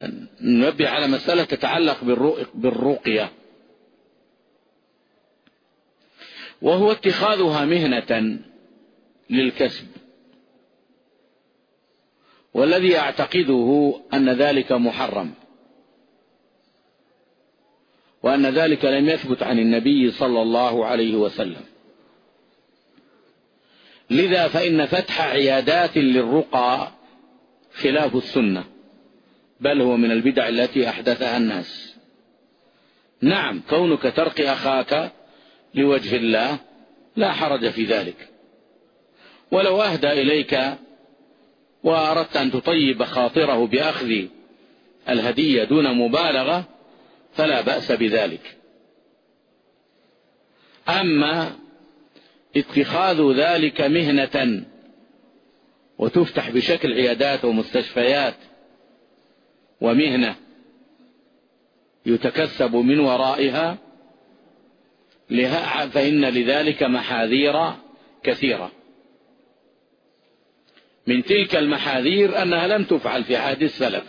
ننبه على مسألة تتعلق بالرقية، وهو اتخاذها مهنة للكسب، والذي أعتقده أن ذلك محرم، وأن ذلك لم يثبت عن النبي صلى الله عليه وسلم. لذا فإن فتح عيادات للرقى خلاف السنة، بل هو من البدع التي أحدثها الناس. نعم، كونك ترقي أخاك لوجه الله لا حرج في ذلك، ولو أهدى إليك وأردت أن تطيب خاطره بأخذ الهدية دون مبالغة فلا بأس بذلك. أما اتخاذ ذلك مهنة وتفتح بشكل عيادات ومستشفيات ومهنة يتكسب من ورائها فإن لذلك محاذير كثيرة. من تلك المحاذير أنها لم تفعل في عهد السلف،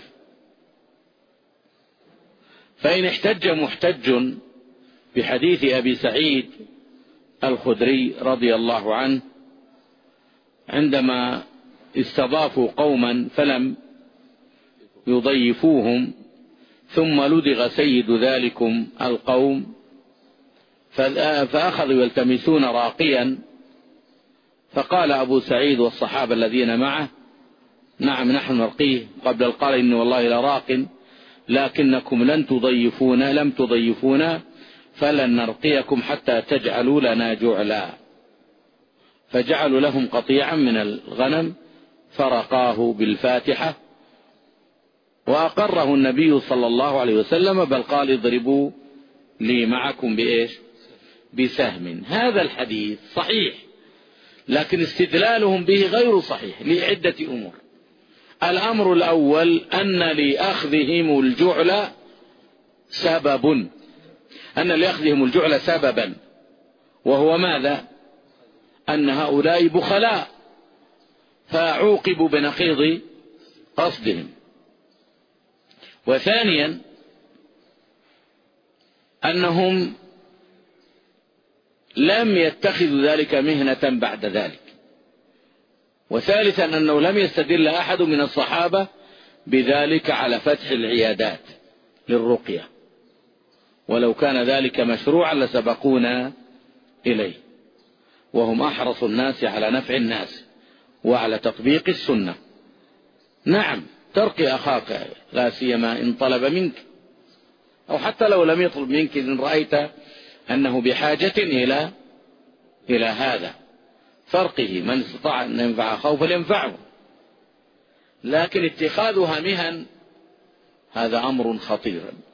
فإن احتج محتج بحديث أبي سعيد الخدري رضي الله عنه عندما استضافوا قوما فلم يضيفوهم، ثم لدغ سيد ذلكم القوم فأخذوا يلتمسون راقيا، فقال أبو سعيد والصحابة الذين معه: نعم نحن نرقيه. قبل قال: إن والله لراق، لكنكم لم تضيفونا فلن نرقيكم حتى تجعلوا لنا جعلا. فجعلوا لهم قطيعا من الغنم فرقاه بالفاتحة، وأقره النبي صلى الله عليه وسلم، بل قال: اضربوا لي معكم بسهم. هذا الحديث صحيح، لكن استدلالهم به غير صحيح لعدة أمور. الأمر الأول أن لأخذهم الجعل سببا، وهو ماذا؟ أن هؤلاء بخلاء فعوقبوا بنقيض قصدهم. وثانيا أنهم لم يتخذوا ذلك مهنة بعد ذلك. وثالثا أنه لم يستدل أحد من الصحابة بذلك على فتح العيادات للرقية، ولو كان ذلك مشروعا لسبقونا إليه، وهم أحرص الناس على نفع الناس وعلى تطبيق السنة. نعم، ترقي أخاك لا سيما إن طلب منك، أو حتى لو لم يطلب منك، إن رأيت أنه بحاجة إلى هذا فرقه. من استطاع أن ينفع أخاه فلينفعه. لكن اتخاذها مهن هذا أمر خطير.